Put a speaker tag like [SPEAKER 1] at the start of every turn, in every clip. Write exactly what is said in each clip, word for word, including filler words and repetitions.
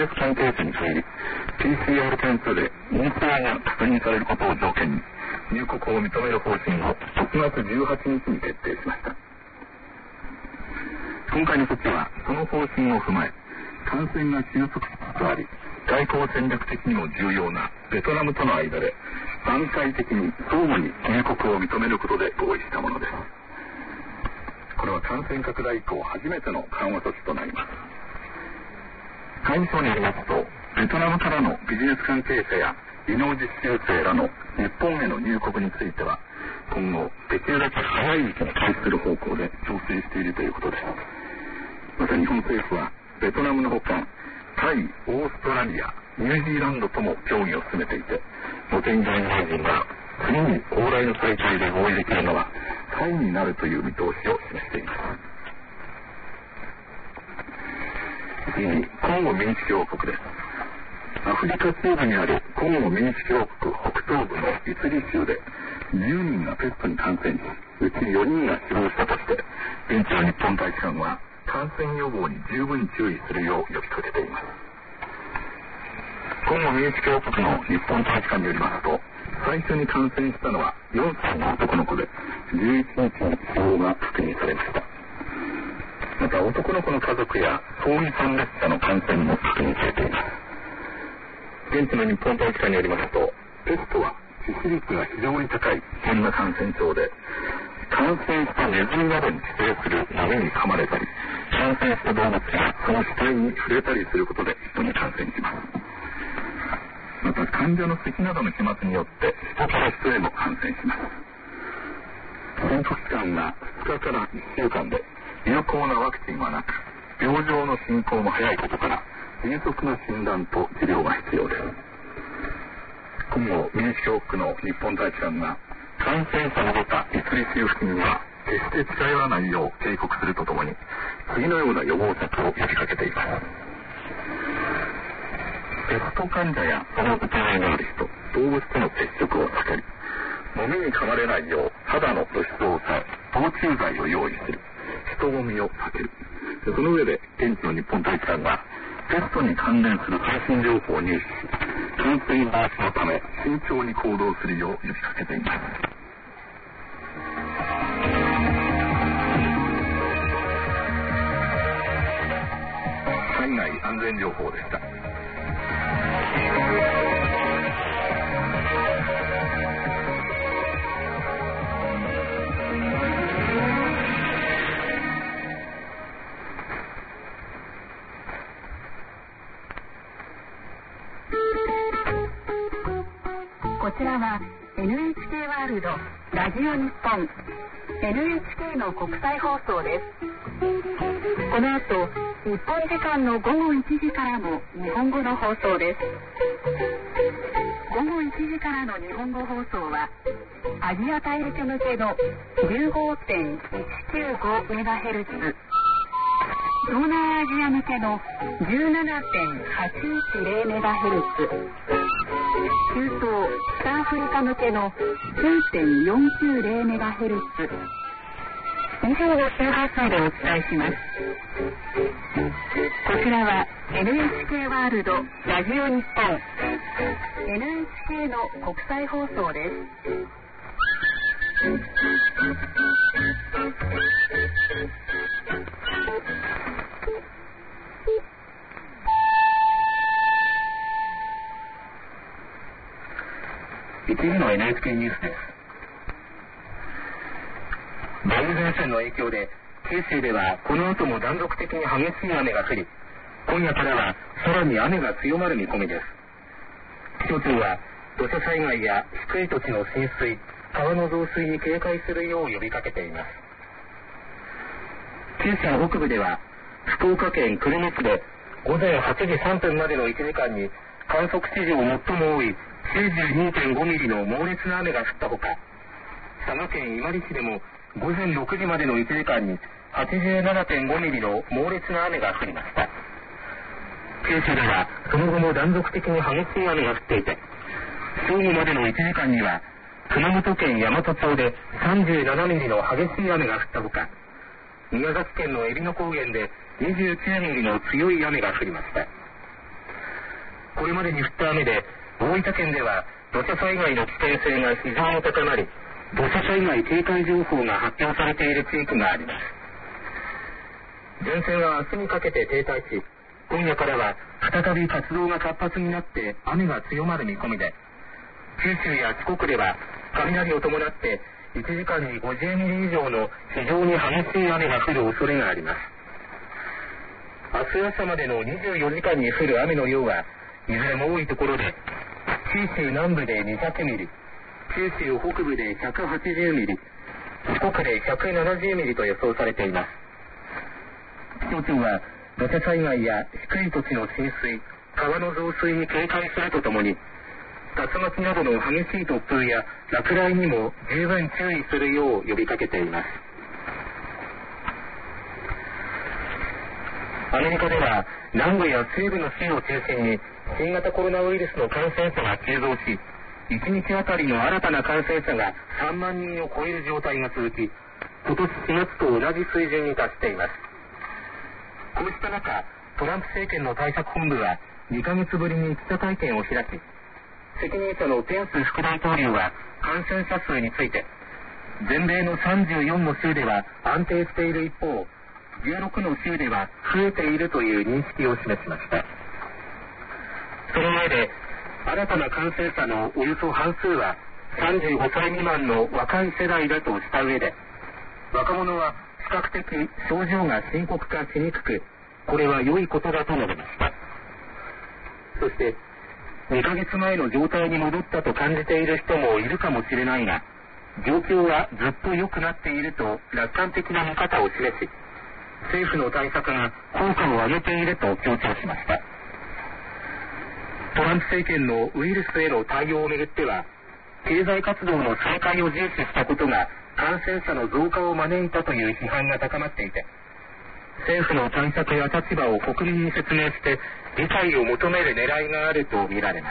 [SPEAKER 1] 関係者に限り ピーシーアール 検査で陰性が確認されることを条件に入国を認める方針をろくがつじゅうはちにちに決定しました。今回の措置はその方針を踏まえ、感染が収束しつつあり、外交戦略的にも重要なベトナムとの間で段階的に相互に入国を認めることで合意したものです。これは感染拡大以降初めての緩和措置となります。外務省によりますと、ベトナムからのビジネス関係者や技能実習生らの日本への入国については、今後できるだけ早い時期に開始する方向で調整しているということです。また日本政府はベトナムのほか、タイ、オーストラリア、ニュージーランドとも協議を進めていて、茂木外務大臣が次に往来の再開で合意できるのはタイになるという見通しを示しています。次にコンゴ民主共和国です。アフリカ西部にあるコンゴ民主共和国北東部のイスリ州でじゅうにんがペストに感染し、うちよにんが死亡したとして、現地の日本大使館は感染予防に十分注意するよう呼びかけています。コンゴ民主共和国の日本大使館によりますと、最初に感染したのはよんさいの男の子で、じゅういちにちに死亡が確認されました。また男の子の家族や葬儀参列者の感染も確認されています。現地の日本大使館によりますと、ペストは致死率が非常に高い危険な感染症で、感染したネズミなどに寄生する波に噛まれたり、感染した動物がその死体に触れたりすることで人に感染します。また患者の咳などの飛沫によって人から人へも感染します。潜伏期間がふつかからいっしゅうかんで、有効なワクチンはなく、病状の進行も早いことから、迅速な診断と治療が必要です。今後、民主共和国の日本大使館が、感染者の出たイスリ州付近には、決して近寄らないよう警告するとともに、次のような予防策を呼びかけています。ペスト患者やその疑いのある人、動物との接触を避ける。飲みに噛まれないよう肌の露出を抑え、防虫剤を用意する。人混みを避ける。その上で現地の日本大使館がペストに関連する最新情報を入手し、感染防止のため慎重に行動するよう呼びかけています。海外安全情報でした。
[SPEAKER 2] こちらは エヌエイチケー ワールドラジオ日本 エヌエイチケー の国際放送です。この後日本時間のごごいちじからの日本語の放送です。ごごいちじからの日本語放送はアジア大陸向けの じゅうごてんいちきゅうごメガヘルツ、東南アジア向けの じゅうななてんはちいちゼロメガヘルツ、中東北アフリカ向けの きゅうてんよんきゅうゼロメガヘルツ、以上の周波数でお伝えします。こちらは エヌエイチケー ワールドラジオ日本 エヌエイチケー の国際放送です。
[SPEAKER 1] 一時の エヌエイチケー ニュースです。梅雨前線の影響で九州ではこの後も断続的に激しい雨が降り、今夜からはさらに雨が強まる見込みです。気象庁は土砂災害や低い土地の浸水、川の増水に警戒するよう呼びかけています。九州の北部では福岡県久留米市で午前はちじさんぷんまでのいちじかんに観測史上最も多い きゅうじゅうにてんごミリの猛烈な雨が降ったほか、佐賀県伊万里市でも午前ろくじまでのいちじかんに はちじゅうななてんごミリの猛烈な雨が降りました。九州ではその後も断続的に激しい雨が降っていて、正午までのいちじかんには熊本県山都町でさんじゅうななミリの激しい雨が降ったほか、宮崎県の海老野高原でにじゅうきゅうミリの強い雨が降りました。
[SPEAKER 3] これまでに降った雨で大分県では土砂災害の危険性が非常に高まり、土砂災害警戒情報が発表されている地域があります。前線は明日にかけて停滞し、今夜からは再び活動が活発になって雨が強まる見込みで、九州や四国では雷を伴っていちじかんにごじゅうミリ以上の非常に激しい雨が降る恐れがあります。明日朝までのにじゅうよじかんに降る雨の量はいずれも多いところで、九州南部でにひゃくミリ、九州北部でひゃくはちじゅうミリ、四国でひゃくななじゅうミリと予想されています。気象庁は土砂災害や低い土地の浸水、川の増水に警戒するとともに、竜巻などの激しい突風や落雷にも十分注意するよう呼びかけています。アメリカでは南部や西部の州を中心に新型コロナウイルスの感染者が急増し、いちにちあたりの新たな感染者がさんまんにんを超える状態が続き、今年しがつと同じ水準に達しています。こうした中、トランプ政権の対策本部はにかげつぶりに記者会見を開き、責任者のペンス副大統領は感染者数について、全米のさんじゅうよんの州では安定している一方、じゅうろくの州では増えているという認識を示しました。その上で、新たな感染者のおよそ半数はさんじゅうごさい未満の若い世代だとした上で、若者は比較的症状が深刻化しにくく、これは良いことだと述べました。そして、にかげつまえの状態に戻ったと感じている人もいるかもしれないが、状況はずっと良くなっていると楽観的な見方を示し、政府の対策が効果を上げていると強調しました。トランプ政権のウイルスへの対応をめぐっては、経済活動の再開を重視したことが感染者の増加を招いたという批判が高まっていて、政府の対策や立場を国民に説明して理解を求める狙いがあるとみられます。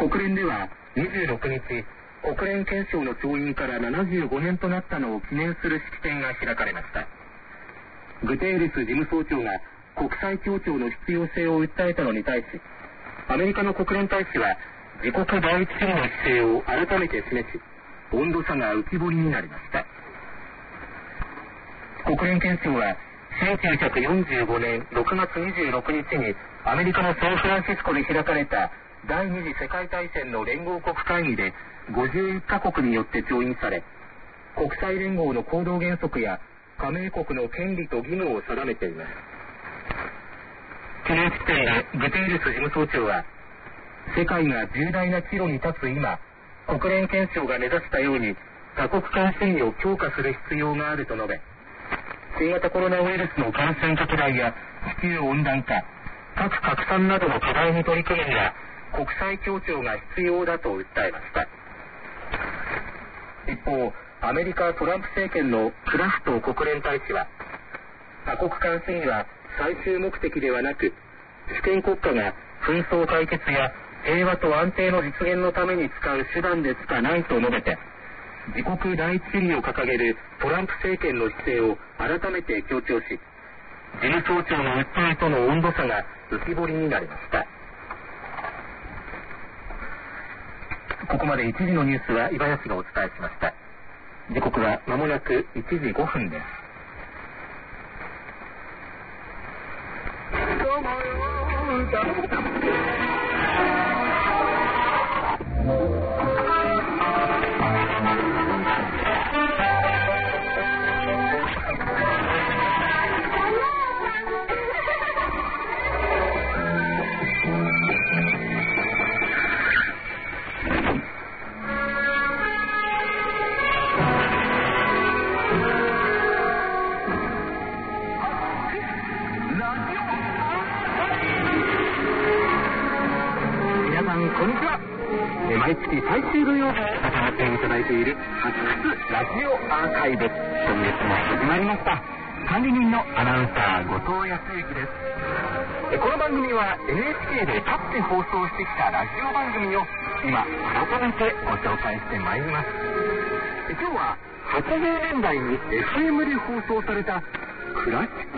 [SPEAKER 3] 国連ではにじゅうろくにち、国連憲章の調印からななじゅうごねんとなったのを記念する式典が開かれました。グテーレス事務総長が国際協調の必要性を訴えたのに対し、アメリカの国連大使は自国第一主義の姿勢を改めて示し、温度差が浮き彫りになりました。国連憲章はせんきゅうひゃくよんじゅうごねんろくがつにじゅうろくにちにアメリカのサンフランシスコで開かれた第二次世界大戦の連合国会議でごじゅういっかこくによって調印され、国際連合の行動原則や加盟国の権利と義務を定めています。記念式典でグテーレス事務総長は、世界が重大な岐路に立つ今、国連憲章が目指したように多国間主義を強化する必要があると述べ、新型コロナウイルスの感染拡大や地球温暖化、核拡散などの課題に取り組むには国際協調が必要だと訴えました。一方、アメリカトランプ政権のクラフト国連大使は、多国間主義は最終目的ではなく、主権国家が紛争解決や平和と安定の実現のために使う手段でしかないと述べて、自国第一主義を掲げるトランプ政権の姿勢を改めて強調し、事務総長の訴えとの温度差が浮き彫りになりました。ここまでいちじのニュースは岩安がお伝えしました。時刻はまもなくいちじごふんです。毎月最終土曜日に行っていただいている発掘ラジオアーカイブ、今月も始まりました。管理人のアナウンサー後藤康之です。この番組は エヌエイチケー でかつて放送してきたラジオ番組を今改めてご紹介してまいります。今日ははちじゅうねんだいに エフエム で放送されたクラシック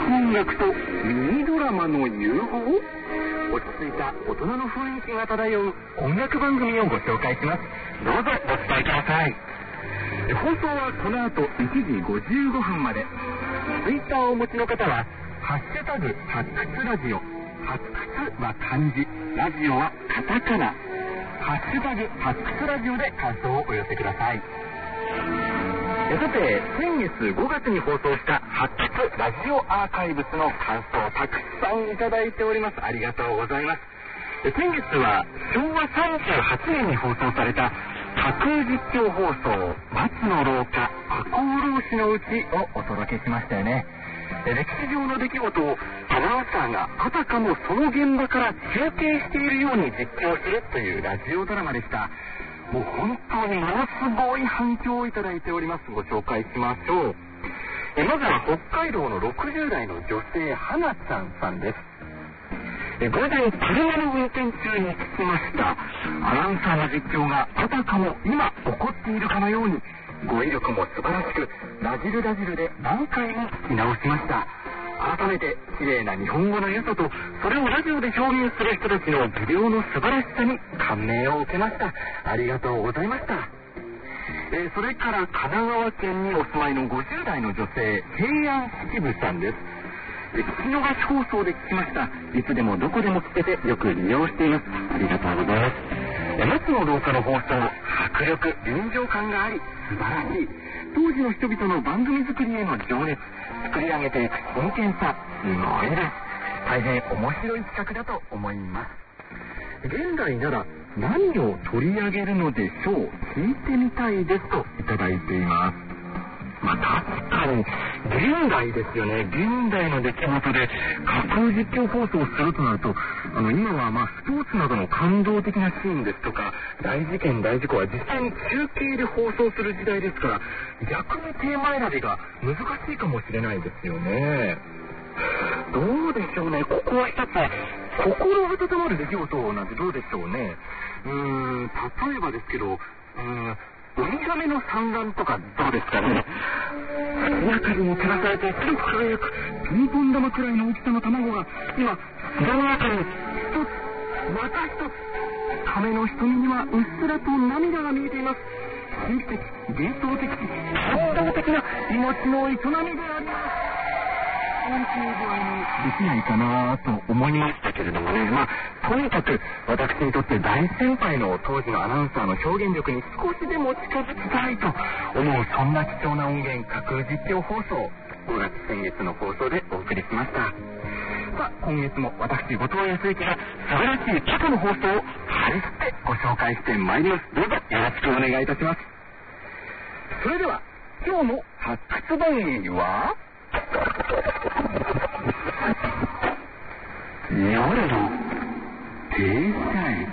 [SPEAKER 3] 音楽とミニドラマの融合。落ち着いた大人の雰囲気が漂う音楽番組をご紹介します。どうぞご期待ください。放送はこの後いちじごじゅうごふんまで。ツイッターをお持ちの方はハッシュタグ発掘ラジオ、発掘は漢字、ラジオはカタカナ、ハッシュタグ発掘ラジオで感想をお寄せください。さて、先月ごがつに放送した発掘ラジオアーカイブスの感想をたくさんいただいております。ありがとうございます。先月はしょうわさんじゅうはちねんに放送された架空実況放送松の廊下赤穂浪士のうちをお届けしましたよね。歴史上の出来事をアナウンサーがあたかもその現場から中継しているように実況するというラジオドラマでした。もう本当にものすごい反響をいただいております。ご紹介しましょう。えまずは北海道のろくじゅうだいの女性花ちゃんさんです。え午前車の運転中に聞きました。アナウンサーの実況があたかも今起こっているかのように、語彙力も素晴らしく、ラジルラジルで何回も聞き直しました。改めて綺麗な日本語の良さと、それをラジオで表現する人たちの技量の素晴らしさに感銘を受けました。ありがとうございました。えー、それから神奈川県にお住まいのごじゅうだいの女性、平安七部さんです。え聞き逃し放送で聞きました。いつでもどこでも聞けてよく利用しています。ありがとうございます。え松の廊下の放送、迫力、臨場感があり素晴らしい。当時の人々の番組作りへの情熱、作り上げていく真剣さ、すごいです。大変面白い企画だと思います。現代なら何を取り上げるのでしょう、聞いてみたいですといただいています。まあ確かに現代ですよね。現代の出来事で架空実況放送をするとなると、あの今はまあスポーツなどの感動的なシーンですとか、大事件大事故は実際に中継で放送する時代ですから、逆にテーマ選びが難しいかもしれないですよね。どうでしょうね。ここは一つ心温まる出来事なんてどうでしょうね。うーん例えばですけど、うーんウミガメの産卵とかどうですかね。明かりに照らされて白く輝くピンポン玉くらいの大きさの卵が今砂の中に一つまた一つ。亀の瞳にはうっすらと涙が見えています。神秘的、幻想的、感動的な命の営みであります。本当にできないかなと思いましたけれどもね。まあとにかく私にとって大先輩の当時のアナウンサーの表現力に少しでも近づきたいと思う、そんな貴重な音源、架空実況放送、ごがつ先月の放送でお送りしました。さあ今月も私後藤康之が素晴らしい過去の放送を張り切ってご紹介してまいります。どうぞよろしくお願いいたします。それでは今日の発掘番組は夜の停車駅。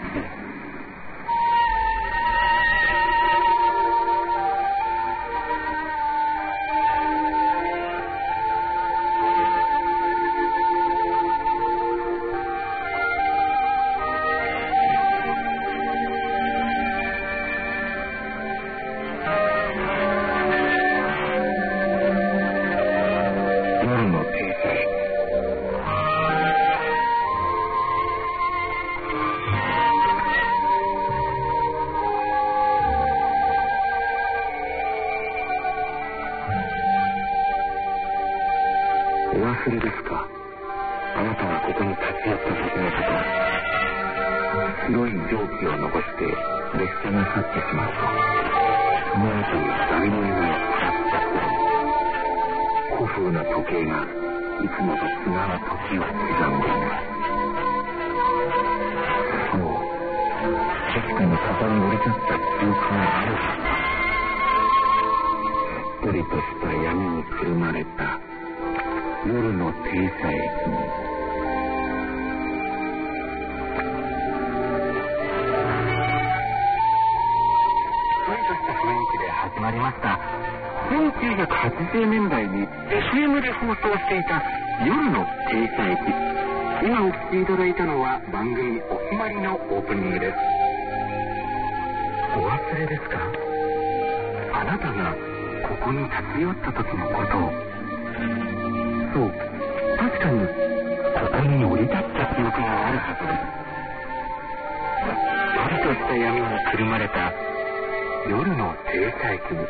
[SPEAKER 3] お忘れですか。あなたがここに立ち寄った時のこと。白い蒸気を残して列車が去ってしまうと、その後に誰もいないふたつ古風な時計がいつもと違う時を刻んでいます。そう、確かに坂に降り立った記憶があるはずだ。しっとりとした闇にくるまれた夜の停車駅に。ふわりとした雰囲気で始まりました。せんきゅうひゃくはちじゅうねんだいに エフエム で放送していた夜の停車駅。今お聞きいただいたのは番組お決まりのオープニングです。お忘れですか。あなたがここに立ち寄った時のことを。そう、 確かにここに降り立った記憶があるはずです。夜とした闇にくるまれた夜の停車駅に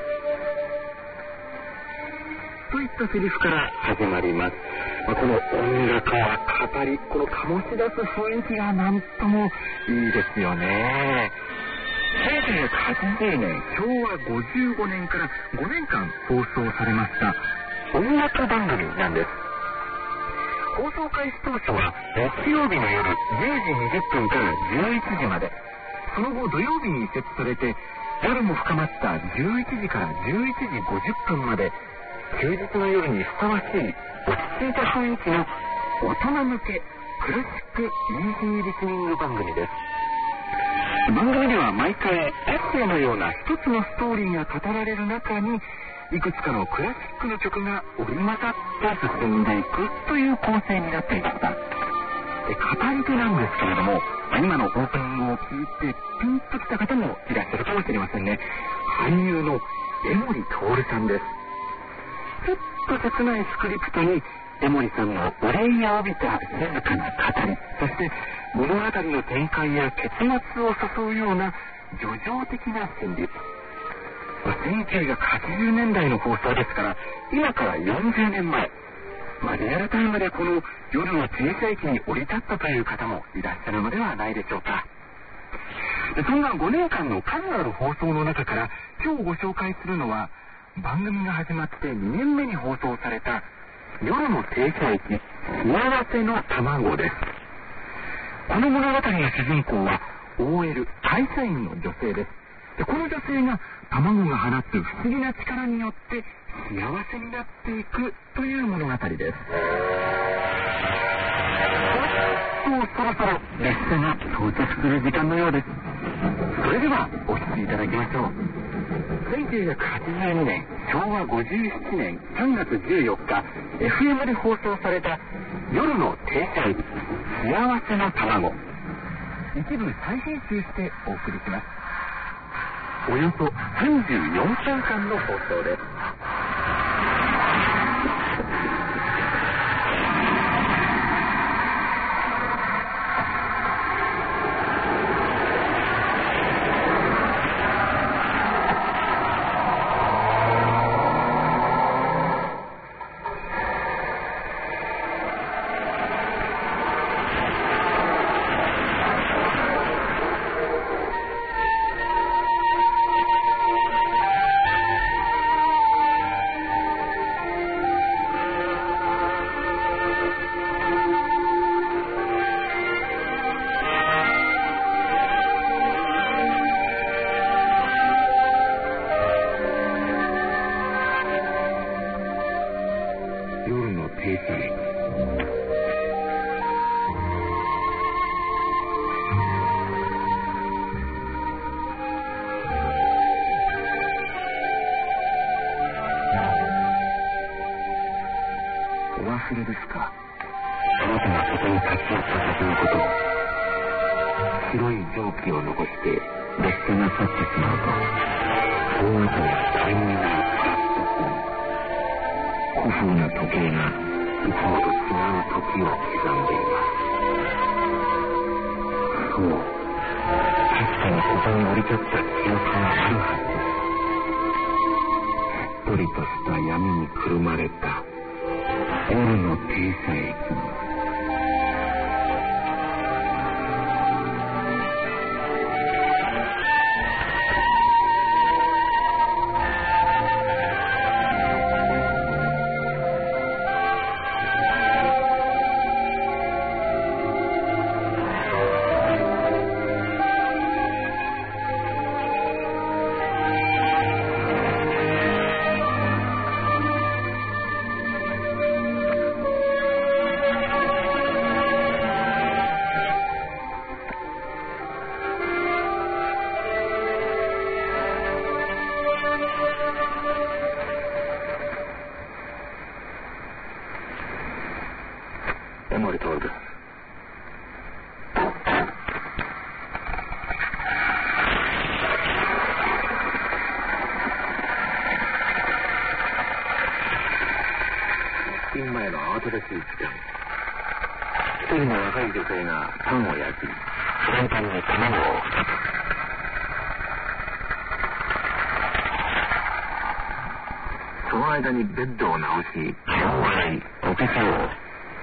[SPEAKER 3] といったセリフから始まります。まあ、この音楽は語り、この醸し出す雰囲気がなんともいいですよね。せんきゅうひゃくはちじゅうねん、しょうわごじゅうごねんからごねんかん放送されました音楽番組なんです。放送開始当初は木曜日の夜じゅうじにじゅっぷんからじゅういちじまで、その後土曜日に設置されて夜も深まったじゅういちじからじゅういちじごじゅっぷんまで、休日の夜にふさわしい落ち着いた雰囲気の大人向けクラシックイージーリスニング番組です。番組では毎回エッセイのような一つのストーリーが語られる中に、いくつかのクラシックの曲が織り交ざって進んでいくという構成になっていました。で、語り手なんですけれども、今のオープニングを聞いてピンときた方もいらっしゃるかもしれませんね。俳優の江守徹さんです。ちょっと切ないスクリプトに江守さんの憂いを帯びた静かな語り、そして物語の展開や結末を誘うような叙情的な旋律。せんきゅうひゃくはちじゅうねんだいの放送ですから、今からよんじゅうねんまえ、まあ、リアルタイムでこの夜の停車駅に降り立ったという方もいらっしゃるのではないでしょうか。そんなごねんかんの数ある放送の中から今日ご紹介するのは、番組が始まってにねんめに放送された夜の停車駅幸せの卵です。この物語の主人公は オーエル 会社員の女性です。で、この女性が卵が放つ不思議な力によって幸せになっていくという物語です。そう、そろそろ列車が到着する時間のようです。それではお聞きいただきましょう。せんきゅうひゃくはちじゅうにねん、しょうわごじゅうななねんさんがつじゅうよっか、エフエム で放送された夜の停車駅幸せの卵、一部再編集してお送りします。およそさんじゅうよんぷんかんの放送です。夜の停車駅。お忘れですか？あなたがそこに立ち寄った先のことを。白い蒸気を残して列車が去ってしまうと、大後にタイムが古風な時計がいつもと違う時を刻んでいます。そう、確かにここに降り立った記憶があるはずです。しっとりとした闇にくるまれた夜の停車駅に。江守徹です。今への慌
[SPEAKER 1] 新しい機械。一人の若い女性がパンを焼き、フライパンに卵をふたつ。その間にベッドを直し、気を洗い、お化粧を。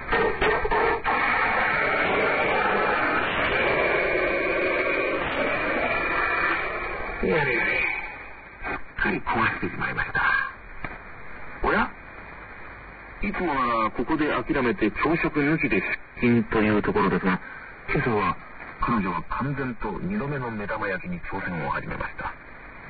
[SPEAKER 1] やれやれ、すっかり壊してしまいました。おや、いつもならここで諦めて朝食抜きで出勤というところですが、今朝は彼女は完全と二度目の目玉焼きに挑戦を始めました。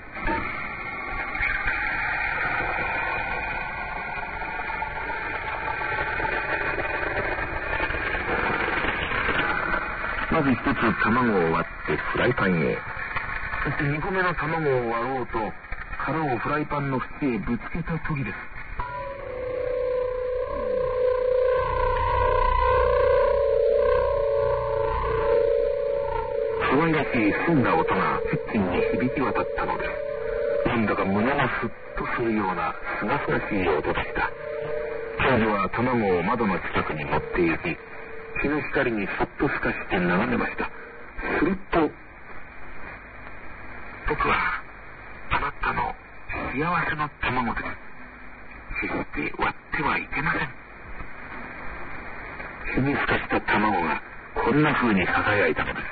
[SPEAKER 1] まず一つ卵を割ってフライパンへ。そして二個目の卵を割ろうと殻をフライパンの縁へぶつけた時です。可愛らしい澄んだ音がキッチンに響き渡ったのです。なんだか胸がスッとするようなすがすがしい音でした。彼女は卵を窓の近くに持って行き、日の光にそっと透かして眺めました。すると、僕はあなたの幸せの卵です。決して割ってはいけません。日に透かした卵がこんな風に輝いたのです。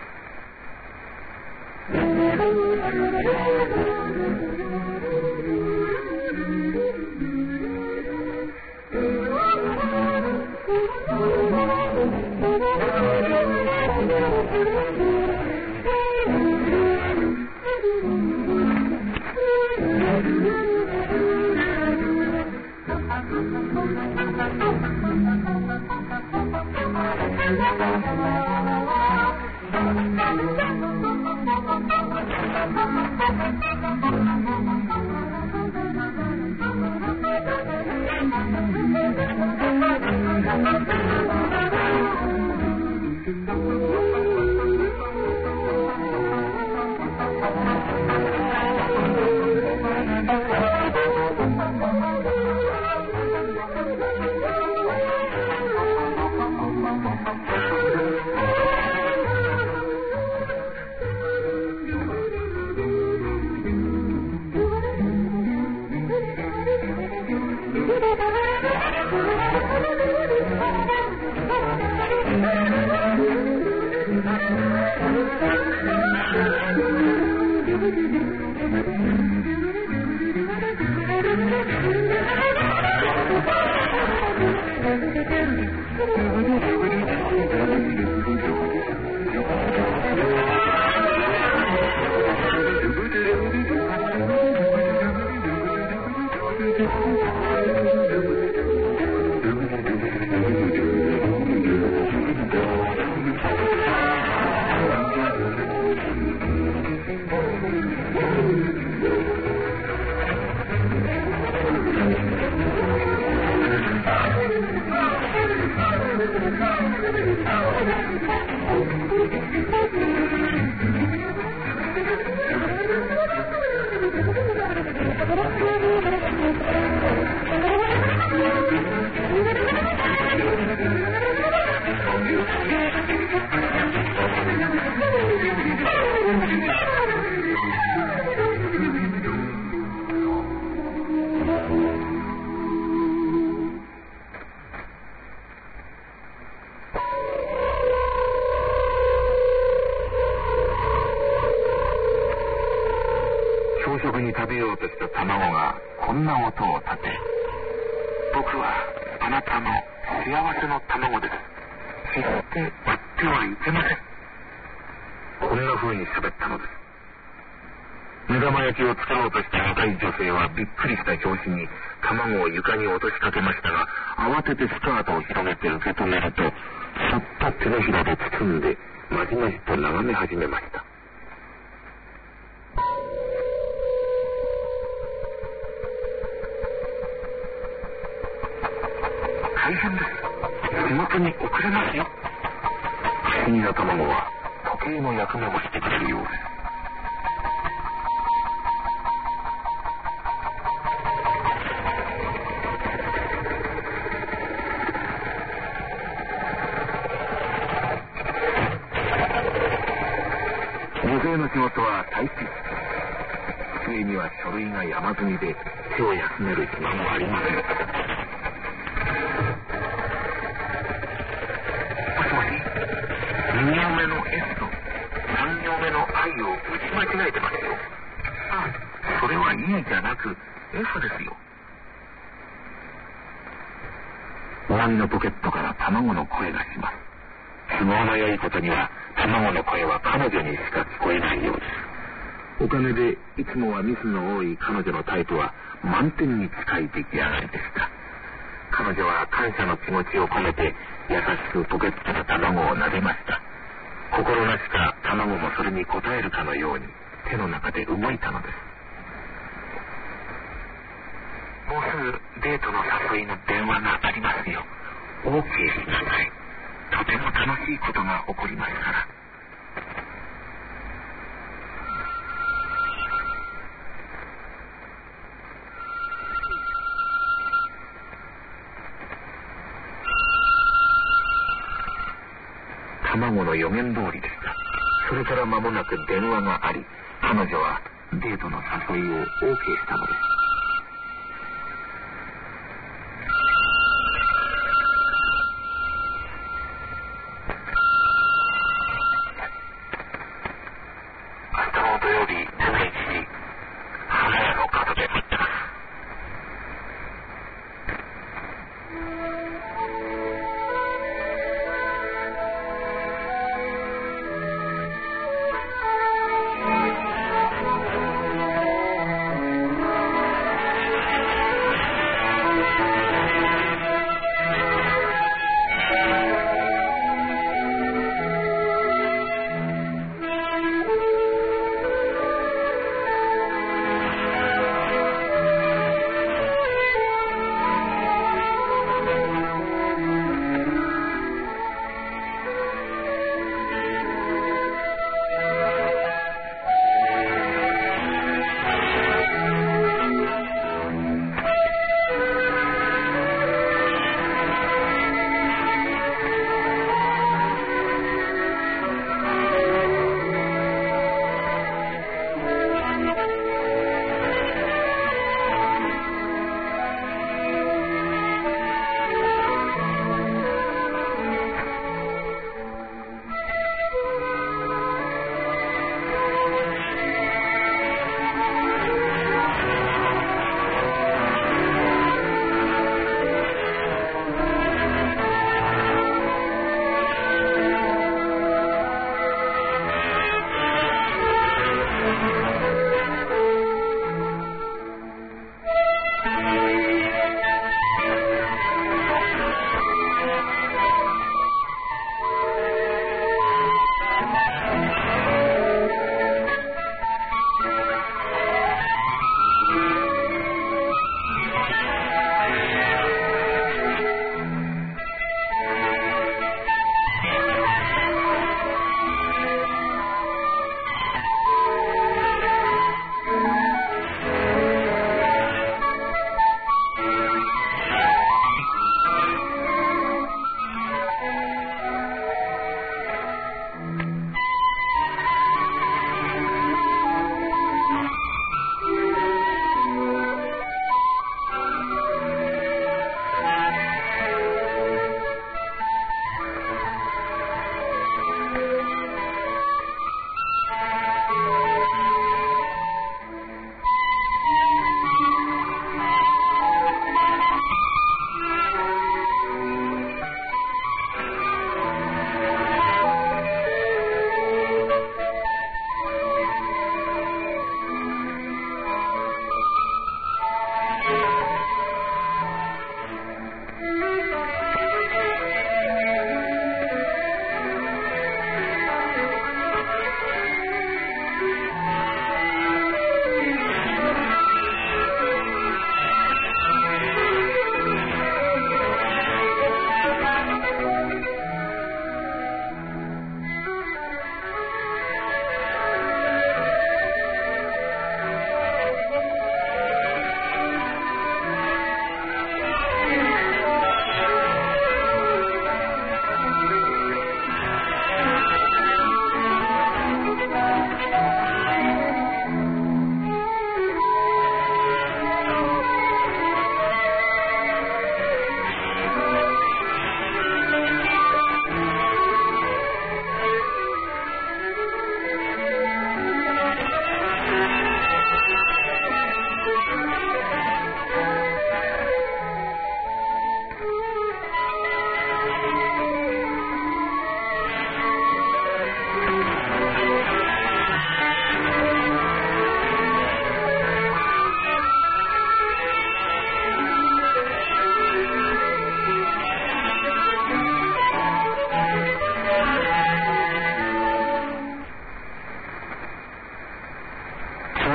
[SPEAKER 1] 朝食に食べようとした卵がこんな音を立て、僕はあなたの幸せの卵です。決して割ってはいけません。こんな風に喋ったのです。目玉焼きを作ろうとした若い女性はびっくりした拍子に卵を床に落としかけましたが、慌ててスカートを広げて受け止めると、そっと手のひらで包んでまじまじと眺め始めました。大変です。仕事に遅れますよ。不思議な卵は時計の役目をしてくれるようです。
[SPEAKER 3] 税の仕事はタイピスト。机には書類が山積みで手を休める暇もありません。もしもし、に行目の S とさん行目の I を打ち間違えてますよ。あ、それは E じゃなく F ですよ。上着のポケットから卵の声がします。都合の良いことには卵の声は彼女にしか聞こえないようです。おかげでいつもはミスの多い彼女のタイプは満点に近い出来上がりでした。彼女は感謝の気持ちを込めて優しくポケットの卵を撫でました。心なしか卵もそれに応えるかのように手の中で動いたのです。もうすぐデートの誘いの電話がありますよ。 OK しなさい。とても楽しいことが起こりますから。卵の予言通りでした。それから間もなく電話があり、彼女はデートの誘いを OK したのです。明日の土曜日じゅういちじ、花屋の角で待ってます。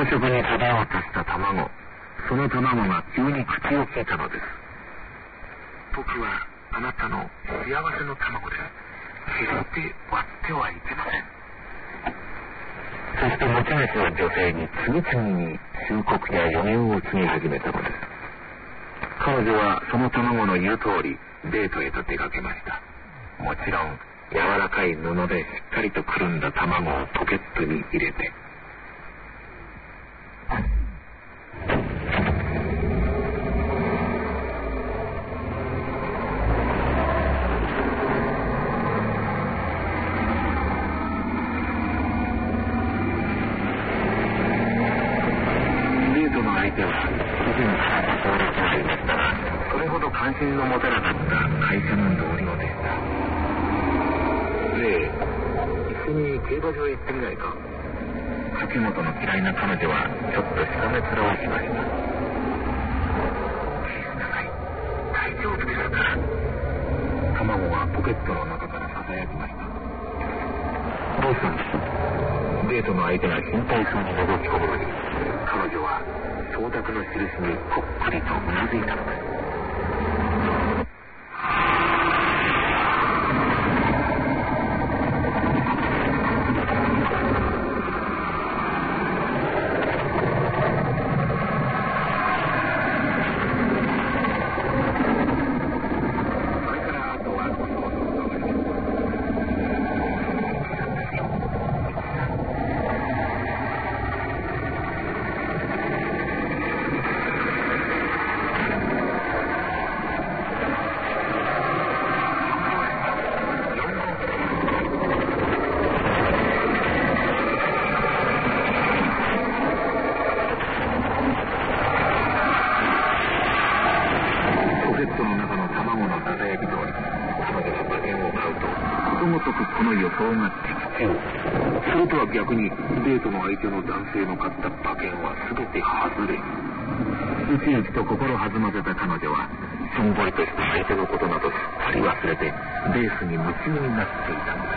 [SPEAKER 3] 食に食べようとした卵、その卵が急に口を聞いたのです。僕はあなたの幸せの卵です。決して割ってはいけません。そして持ち主の女性に次々に忠告や予言を告げ始めたのです。彼女はその卵の言う通りデートへと出かけました。もちろん柔らかい布でしっかりとくるんだ卵をポケットに入れて、関心の持たなかった会社の同僚でした。ねえ、一緒に競馬場へ行ってみないか。柿本の嫌いな彼女はちょっとしかめ面をしました。気なさい、大丈夫ですから。卵がポケットの中からささやきました。どうしたんです？デートの相手が心配そうに覗き込むのに、彼女は承諾の印にこっくりとうなずいたのです。それとは逆にデートの相手の男性の買った馬券は全て外れ、うちうちと心弾ませた彼女はしょんぼりとした相手のことなどすっかり忘れてレースに夢中になっていたのです。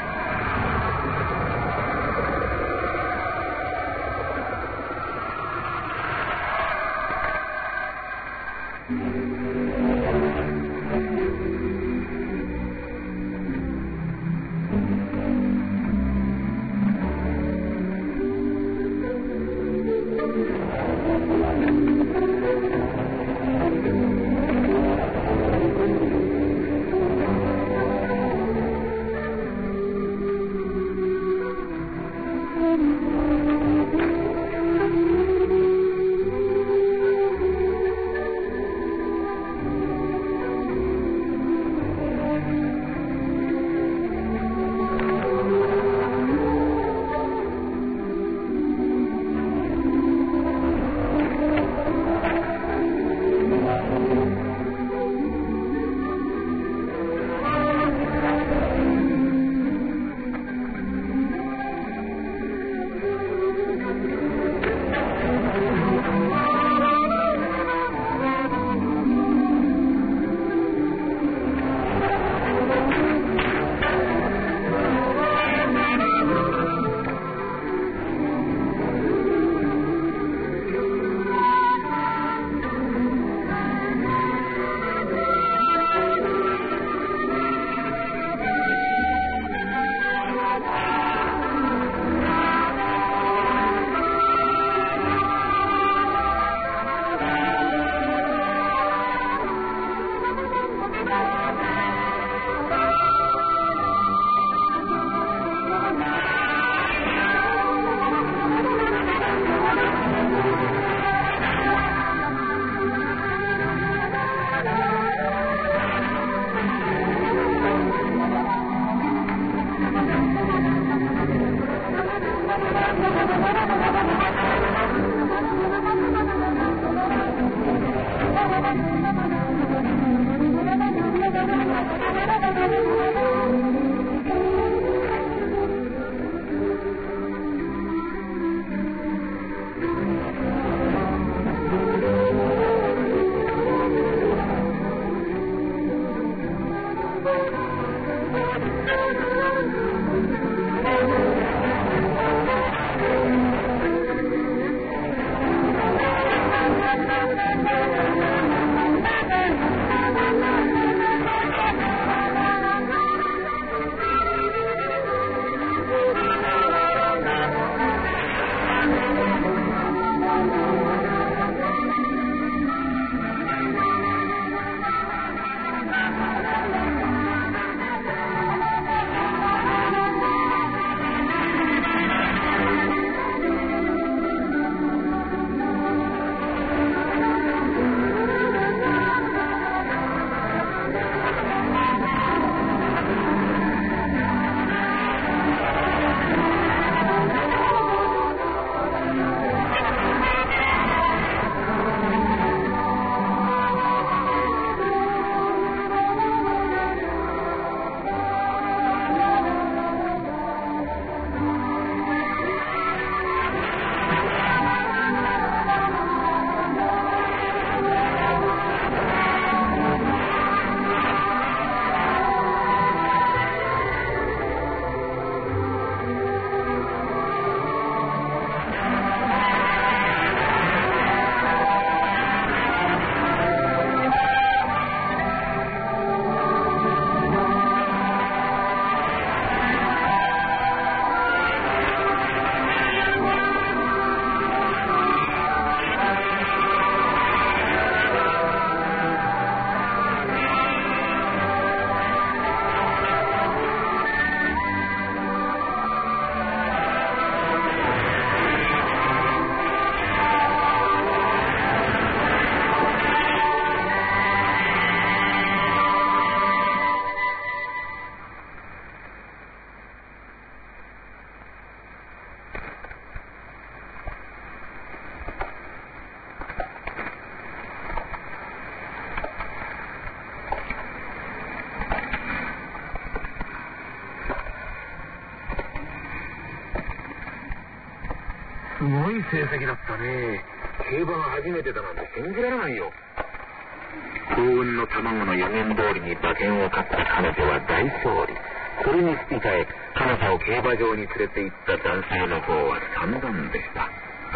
[SPEAKER 3] すごい成績だったね。競馬が初めてだなんて信じられないよ。幸運の卵の予言通りに馬券を買った彼女は大勝利。それに引き換え、彼女を競馬場に連れて行った男性の方は散々でした。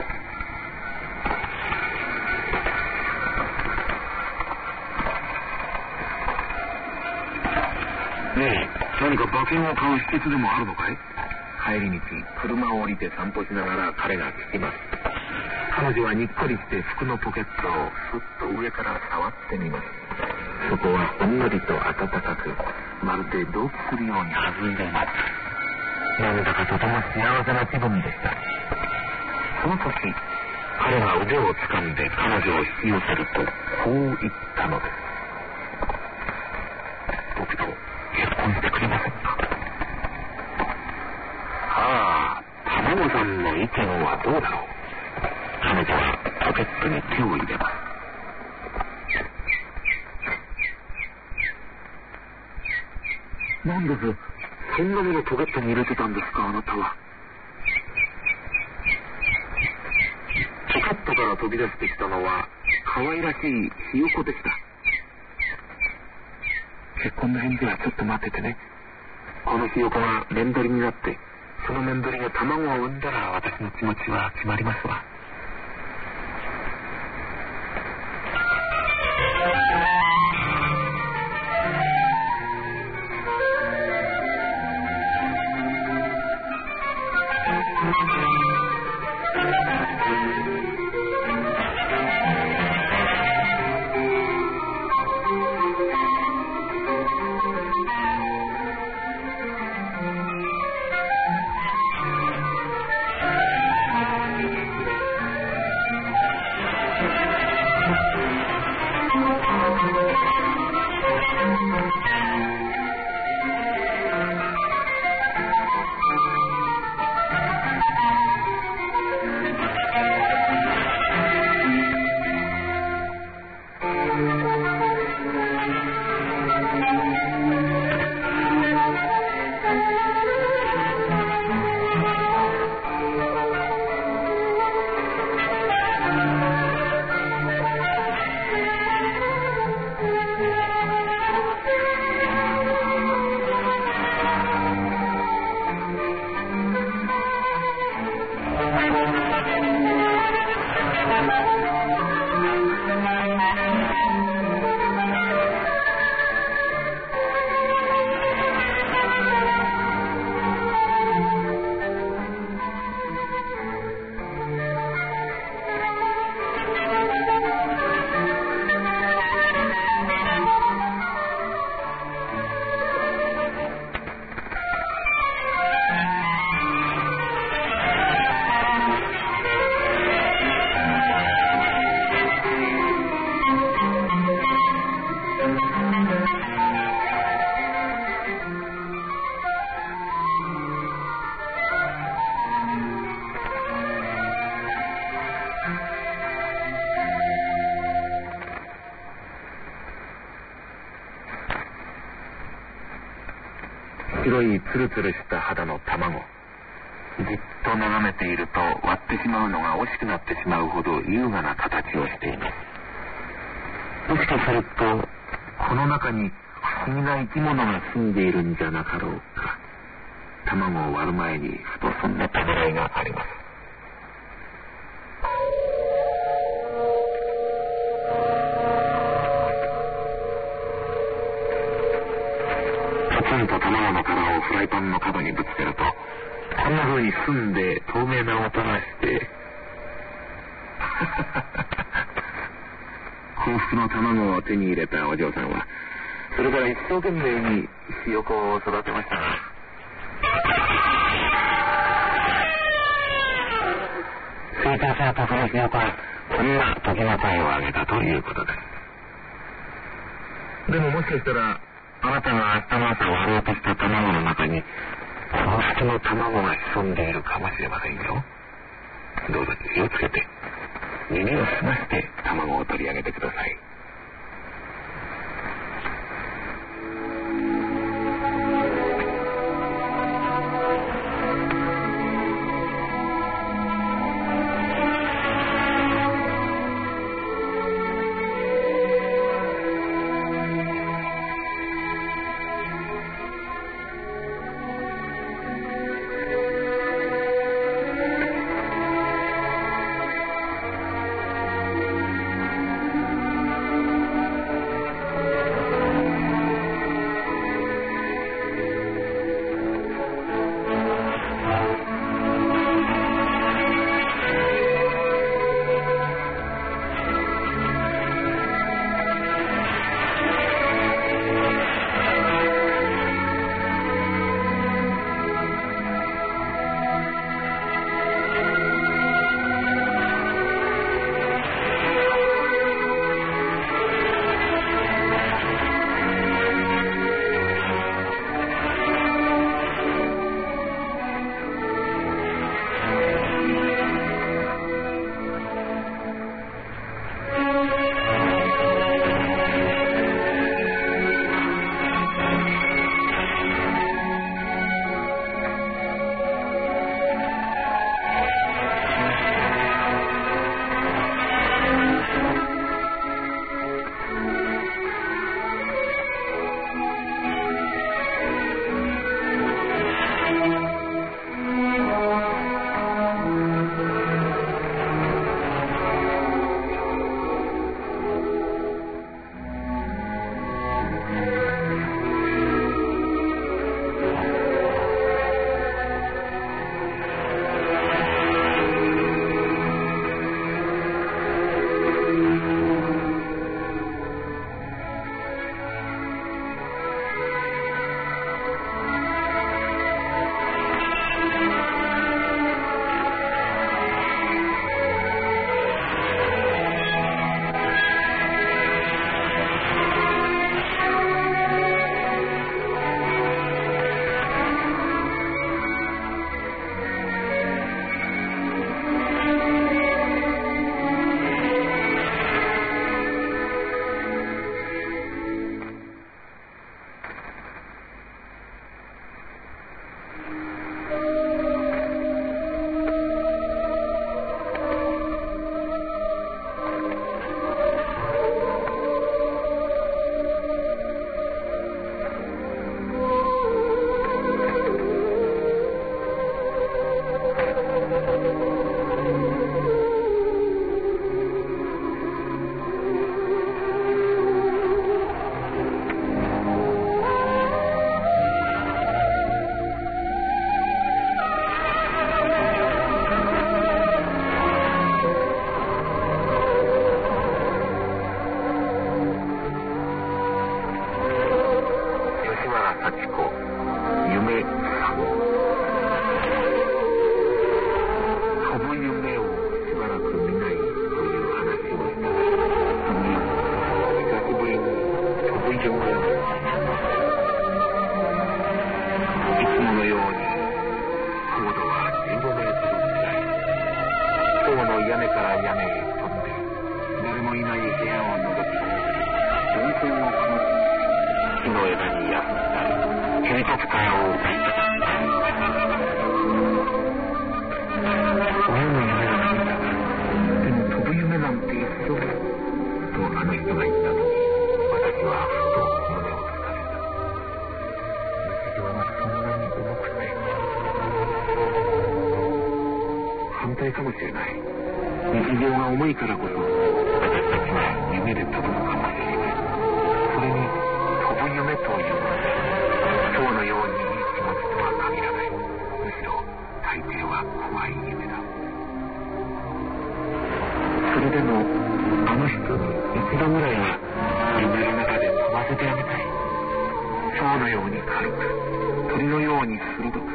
[SPEAKER 3] ねえ、何か馬券を買う秘訣でもあるのかい？帰り道、車を降りて散歩しながら彼が聞きます。彼女はにっこりして服のポケットをすっと上から触ってみます。そこはほんのりと暖かく、まるで同期するように弾んでいます。なんだかとても幸せな気分でした。その時、彼が腕を掴んで彼女を引き寄せると、こう言ったのです。僕と結婚してくれませんか？ああ、卵さんの意見はどうだろう。彼女はポケットに手を入れます。なんです、そんなものポケットに入れてたんですか、あなたは。ポケットから飛び出してきたのは可愛らしいひよこでした。結婚の返事はちょっと待っててね。このひよこが面取りになって、その面取りが卵を産んだら私の気持ちは決まりますわ。白いツルツルした肌の卵、じっと眺めていると割ってしまうのが惜しくなってしまうほど優雅な形をしています。もしかするとこの中に不思議な生き物が住んでいるんじゃなかろうか。卵を割る前にふとそんなためらいがあります。と卵の殻をフライパンの角にぶつけると、こんな風に澄んで透明な音がして幸福の卵を手に入れたお嬢さんは、それから一生懸命にひよこを育てましたが、成長した時のひよこはこんな時の声を上げたということです。でももしかしたらあなたが明日の朝割ろうとした卵の中に幸福の卵が潜んでいるかもしれませんよ。どうぞ気をつけて耳を澄まして卵を取り上げてください。 つものように高度はじゅうごメートルくらい。塔の屋根から屋根へ飛んで誰もいない部屋を覗き電線をかまって木の枝に休んだりヘリコプターを歌いた親の夢が聞いたがでも飛ぶ夢なんて一緒とあの人が言った時私はふと胸をつかれた。日常はそんなに重くて反対かもしれない。日常が重いからこそ私たちは夢で飛ぶのかもしれない。それに飛ぶ夢というのは今日のようにいい気持ちとは限らない。むしろ大抵は怖い夢だ。それでもあの人に一度ぐらいは夢の中で飛ばせてあげたい。蝶のように軽く鳥のように鋭く。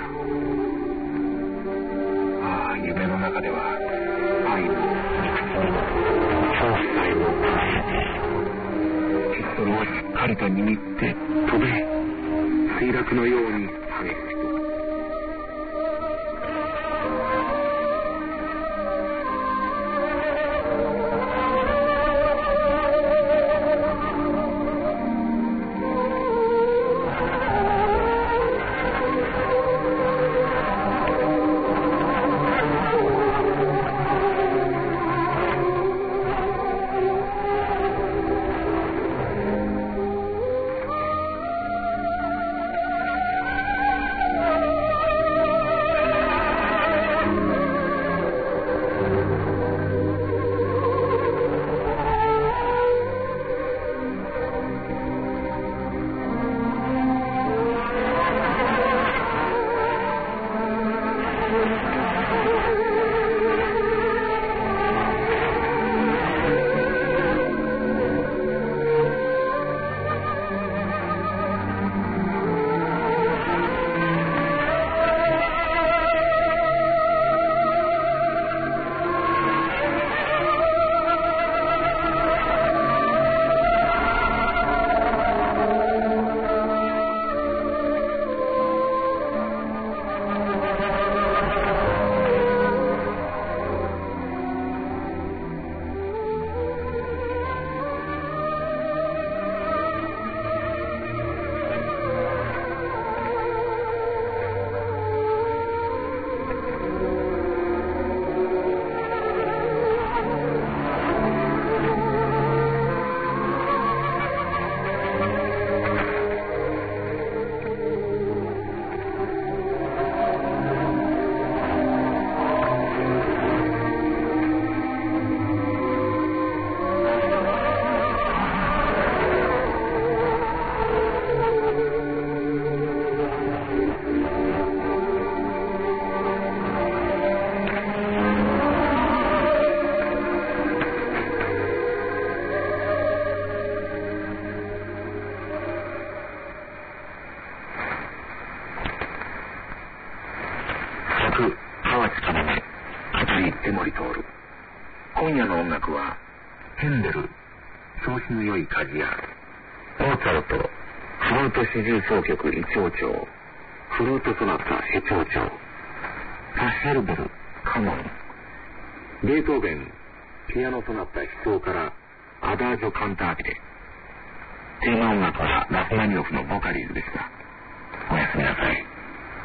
[SPEAKER 3] ああ、夢の中では愛も憎しみも恐怖さえも輝いている。ピストルをしっかりと握って飛べ、墜落のように激しく。今夜の音楽はヘンデル調子の良い鍛冶屋、モーツァルトフルート四重奏曲異長調、フルートソナタへ長調、パッヘルベルカノン、ベートーベンピアノソナタ悲愴からアダージョカンタービレ。テーマ音楽はラフマニノフのボカリーズでした。おやすみなさい。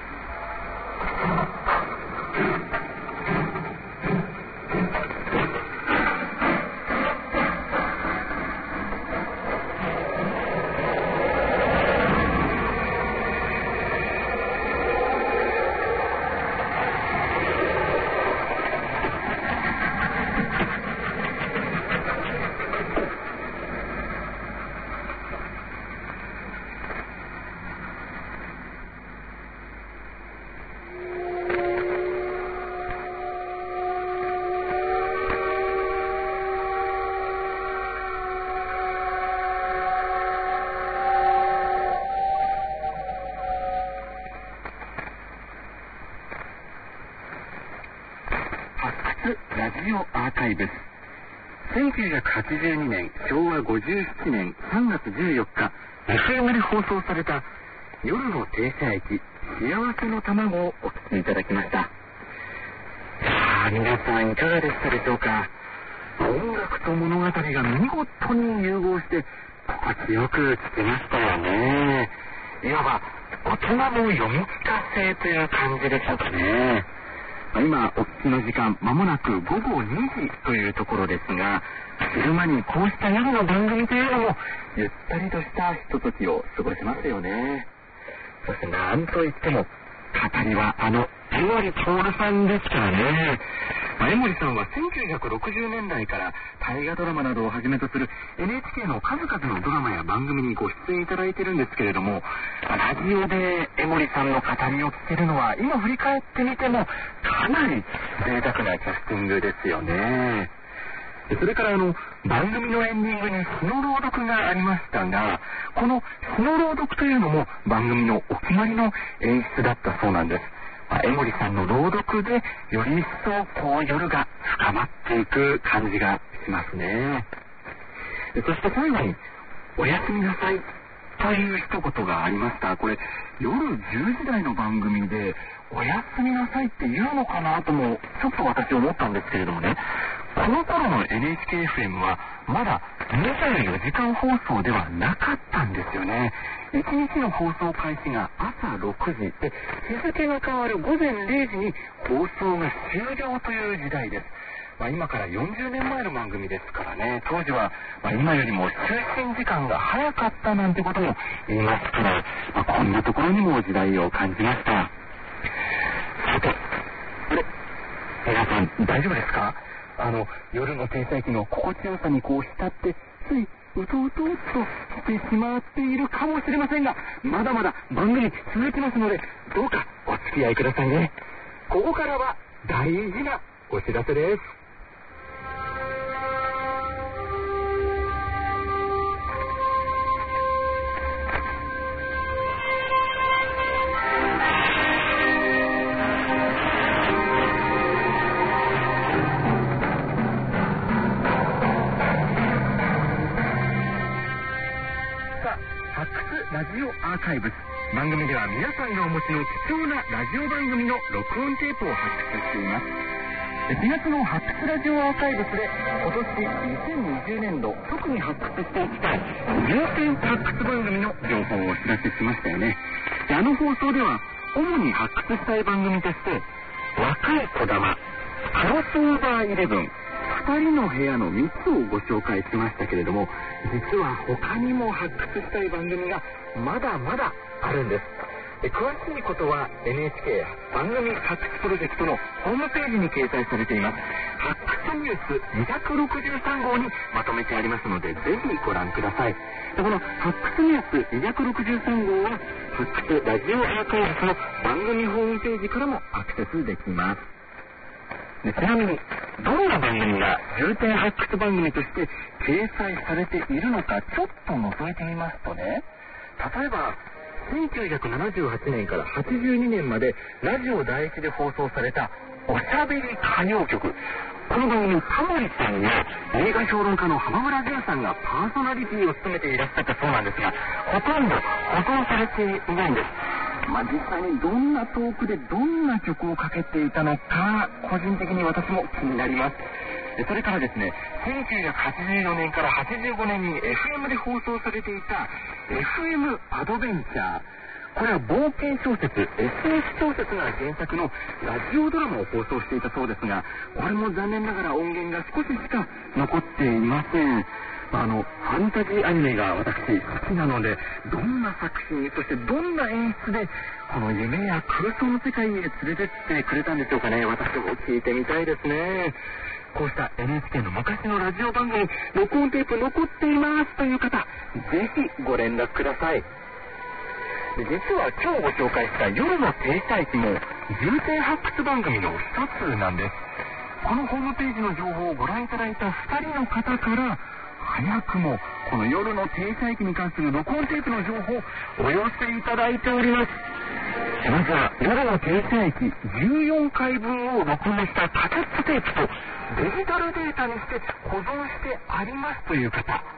[SPEAKER 3] ラジオアーカイブス。せんきゅうひゃくはちじゅうにねんしょうわごじゅうななねんさんがつじゅうよっか エフエム で放送された夜の停車駅幸せの卵をお聞きいただきました。さあ、皆さんいかがでしたでしょうか。音楽と物語が見事に融合して心地よく聞けましたよね。いわば大人の読み聞かせという感じでしょうかね。今お聞きの時間、まもなくごごにじというところですが、昼間にこうした夜の番組というのもゆったりとしたひとときを過ごせますよね。そしてなんといっても語りはあの江守徹さんですからね。江守さんはせんきゅうひゃくろくじゅうねんだいから大河ドラマなどをはじめとする エヌエイチケー の数々のドラマや番組にご出演いただいてるんですけれども、ラジオで江守さんの語りを聞けるのは今振り返ってみてもかなり贅沢なキャスティングですよね。それからあの番組のエンディングに詩の朗読がありましたが、この詩の朗読というのも番組のお決まりの演出だったそうなんです。江守さんの朗読でより一層こう夜が深まっていく感じがしますね。そして最後におやすみなさいという一言がありました。これ夜じゅうじ台の番組でおやすみなさいって言うのかなともちょっと私思ったんですけれどもね、この頃の エヌエイチケーエフエム はまだにじゅうよじかん放送ではなかったんですよね。いちにちの放送開始が朝ろくじで、日付が変わるごぜんれいじに放送が終了という時代です。まあ、今からよんじゅうねんまえの番組ですからね、当時は、まあ、今よりも就寝時間が早かったなんてことも言いますから、まあ、こんなところにも時代を感じました。さて、あれ、皆さん大丈夫ですか？あの夜の停車駅の心地よさにこう浸ってついうとうとうとしてしまっているかもしれませんが、まだまだ番組続きますのでどうかお付き合いくださいね。ここからは大事なお知らせです。ラジオアーカイブス。番組では皆さんがお持ちの貴重なラジオ番組の録音テープを発掘しています。しがつの発掘ラジオアーカイブスで今年にせんにじゅうねんど特に発掘していきたい重点発掘番組の情報をお知らせしましたよね。であの放送では主に発掘したい番組として若い子玉、クロスオーバーイレブン、ふたりの部屋のみっつをご紹介しましたけれども、実は他にも発掘したい番組がまだまだあるんです。詳しいことは エヌエイチケー 番組発掘プロジェクトのホームページに掲載されています。発掘ニュースにひゃくろくじゅうさんごうにまとめてありますので、ぜひご覧ください。でこの発掘ニュースにひゃくろくじゅうさんごうは発掘ラジオアーカイブスの番組ホームページからもアクセスできます。でちなみにどんな番組が重点発掘番組として掲載されているのかちょっと覗いてみますとね、例えばせんきゅうひゃくななじゅうはちねんからはちじゅうにねんまでラジオ第一で放送されたおしゃべり歌謡曲、この番組タモリさんや映画評論家の浜村淳さんがパーソナリティを務めていらっしゃったそうなんですが、ほとんど保存されていないんです。まあ、実際にどんなトークでどんな曲をかけていたのか個人的に私も気になります。それからですね、せんきゅうひゃくはちじゅうよねんからはちじゅうごねんに エフエム で放送されていた エフエム アドベンチャー、これは冒険小説 エスエフ 小説が原作のラジオドラマを放送していたそうですが、これも残念ながら音源が少ししか残っていません。あのファンタジーアニメが私好きなので、どんな作品、そしてどんな演出でこの夢や空想の世界へ連れてってくれたんでしょうかね。私も聞いてみたいですね。こうした エヌエイチケー の昔のラジオ番組録音テープ残っていますという方、ぜひご連絡ください。実は今日ご紹介した夜の停車駅も重点発掘番組の一つなんです。このホームページの情報をご覧いただいたふたりの方から早くもこの夜の停車駅に関する録音テープの情報をお寄せいただいております。まずは夜の停車駅じゅうよんかいぶんを録音したカセットテープとデジタルデータにして保存してありますという方、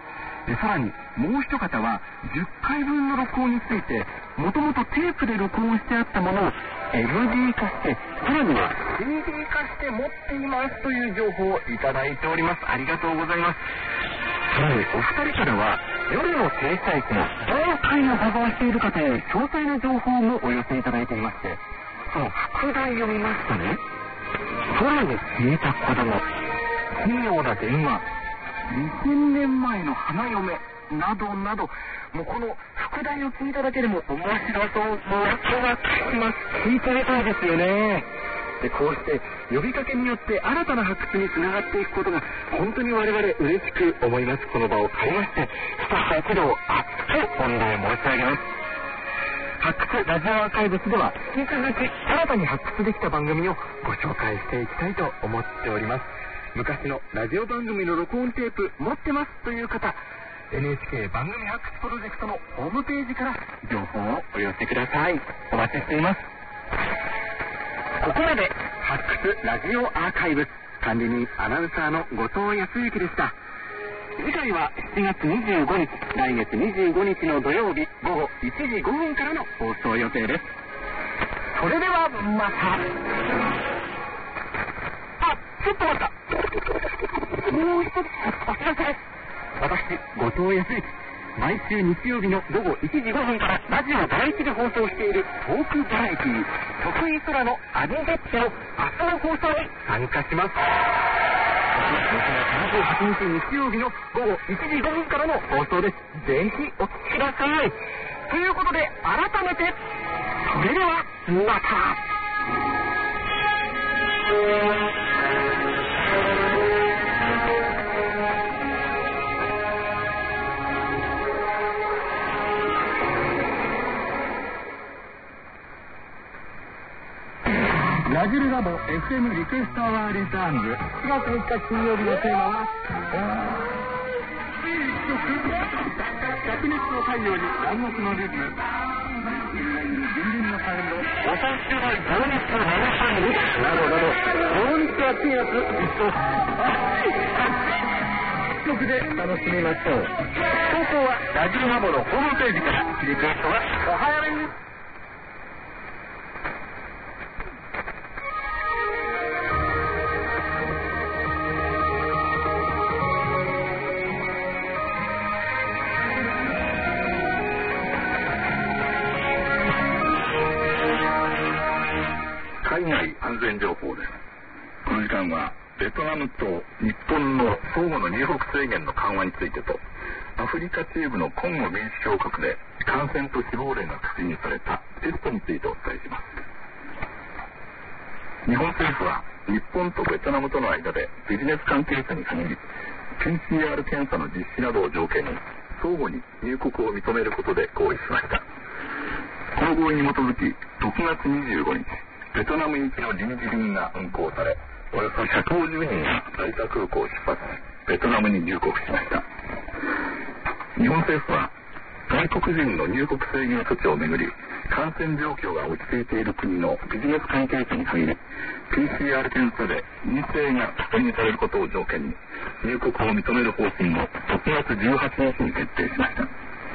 [SPEAKER 3] でさらにもう一方はじゅっかいぶんの録音についてもともとテープで録音してあったものを エムディー 化して、さらには シーディー 化して持っていますという情報をいただいております。ありがとうございます。さらにお二人からは夜の停車駅のどの階を保存しているかという詳細な情報もお寄せいただいていまして、その副題を見ますとね、空に消えた子供、奇妙な電話、にせんねんまえの花嫁などなど、もうこの副題を聞いただけでも面白そう、もうワクワクします。聞いてみたいですよね。でこうして呼びかけによって新たな発掘につながっていくことが本当に我々嬉しく思います。この場を借りましてスタッフ一同熱く御礼申し上げます。発掘ラジオアーカイブスでは引き続き新たに発掘できた番組をご紹介していきたいと思っております。昔のラジオ番組の録音テープ持ってますという方、エヌエイチケー 番組発掘プロジェクトのホームページから情報をお寄せください。お待ちしています。ここまで発掘ラジオアーカイブス管理人アナウンサーの後藤康之でした。次回はしちがつにじゅうごにち、来月にじゅうごにちの土曜日ごごいちじごふんからの放送予定です。それではまた。あ、ちょっと待った。もう一つお知らせです。私、後藤康之、毎週日曜日のごごいちじごふんからラジオ第一で放送しているトークバラエティー得意空のアニジェッチの明日の放送に参加します。にじゅうはちにち日曜日のごごいちじごふんからの放送です。ぜひお聞きください。ということで改めて、それではまた。ラジルラボ エフエム リクエストアワーリターンズしがつみっか金曜日のテーマは灼熱の太陽に南国のリズム、ビンビンのサウンド、おさしばい情熱の生サンドなどなど、情熱熱いやつ一曲で楽しみましょう。投稿はラジルラボのホームページから。リクエストはお早めに。
[SPEAKER 1] 海外安全情報です。この時間はベトナムと日本の相互の入国制限の緩和についてと、アフリカ中部のコンゴ民主共和国で感染と死亡例が確認されたテストについてお伝えします。日本政府は日本とベトナムとの間でビジネス関係者に限り ピーシーアール 検査の実施などを条件に相互に入国を認めることで合意しました。この合意に基づきろくがつにじゅうごにち、ベトナム行きの臨時便が運航され、およそひゃくごじゅうにんが成田空港を出発し、ベトナムに入国しました。日本政府は外国人の入国制限措置をめぐり、感染状況が落ち着いている国のビジネス関係者に限り ピーシーアール 検査で陰性が確認されることを条件に入国を認める方針をろくがつじゅうはちにちに決定しました。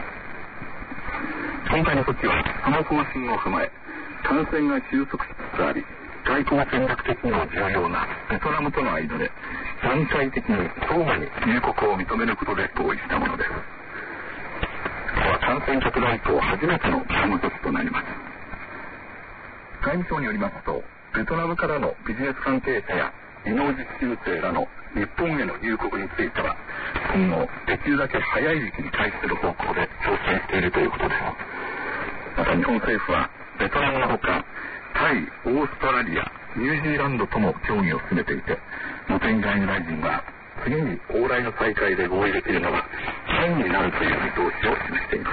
[SPEAKER 1] 今回の措置はその方針を踏まえ、感染が収束しつつあり、外交戦略的にも重要なベトナムとの間で段階的に相互に入国を認めることで合意したものです。これは感染拡大以降初めての緩和措置となります。外務省によりますと、ベトナムからのビジネス関係者や技能実習生らの日本への入国については、今後できるだけ早い時期に開始する方向で調整しているということです。また日本政府はベトナムのほか、タイ、オーストラリア、ニュージーランドとも協議を進めていて、茂木外務大臣は次に往来の再開で合意できるのは春になるという見通しを示しています。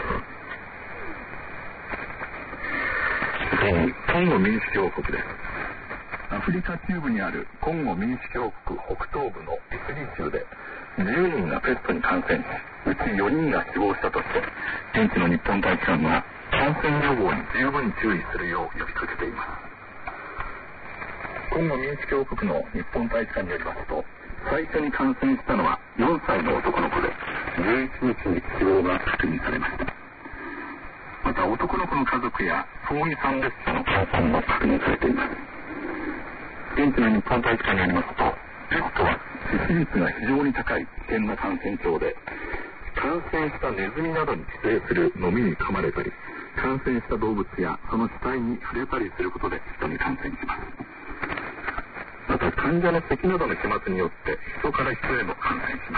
[SPEAKER 1] 次にコンゴ民主共和国です。アフリカ中部にあるコンゴ民主共和国北東部のイスリ州でじゅうにんがペットに感染し、うちよにんが死亡したとして、現地の日本大使館は感染予防に十分注意するよう呼びかけています。 コンゴ民主共和国の日本大使館によりますと、最初に感染したのはよんさいの男の子で、じゅういちにちに死亡が確認されました。また男の子の家族や葬儀参列者の感染も確認されています。現地の日本大使館によりますと、ペットは致死率が非常に高い危険な感染症で、感染したネズミなどに寄生するノミに噛まれたり、感染した動物やその死体に触れたりすることで人に感染します。また患者の咳などの飛沫によって人から人へも感染します。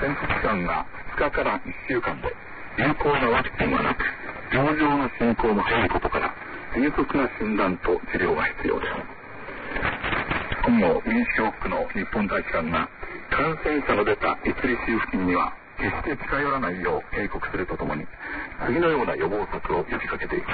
[SPEAKER 1] 潜伏期間がふつかからいっしゅうかんで、有効なワクチンはなく、病状の進行も早いことから、迅速な診断と治療が必要です。今後、民主共和国の日本大使館が感染者の出たイスリ州付近には決して近寄らないよう警告するとともに、次のような予防策を呼びかけています。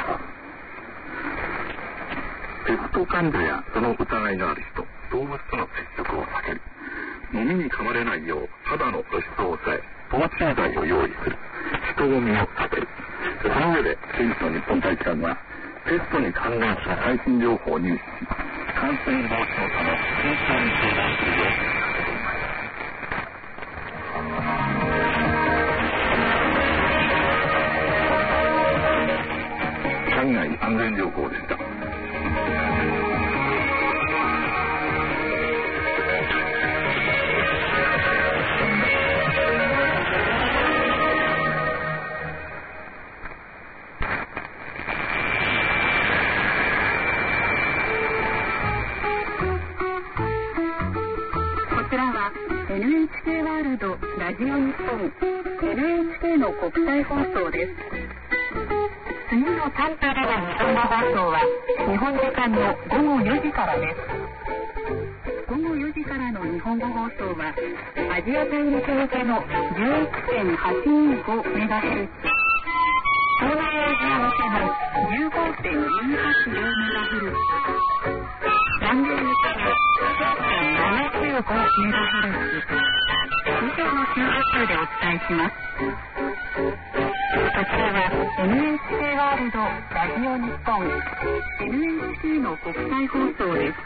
[SPEAKER 1] ペット患者やその疑いのある人、動物との接触を避ける。飲みに噛まれないよう肌の露出を抑え、防虫剤を用意する。人混みを避ける。その上で、現地の日本大使館は、ペットに関連した最新情報を入手し、感染防止のため、慎重に相談するようにしています。災害安全情報でした。
[SPEAKER 2] エヌエイチケー ワールドラジオ日本 エヌエイチケー の国際放送です。次のさんテレビ日本語放送は日本時間のごごよじからです。ごごよじからの日本語放送はアジア大陸向けの じゅういちてんはちにごメガヘルツ、東南アジア向けの じゅうごてんにはちゼロメガヘルツ、南米向けの せんななじゅうごメガヘルツ、以上の周波数でお伝えします。こちらは エヌエイチケー ワールドラジオ日本 エヌエイチケー の国際放送です。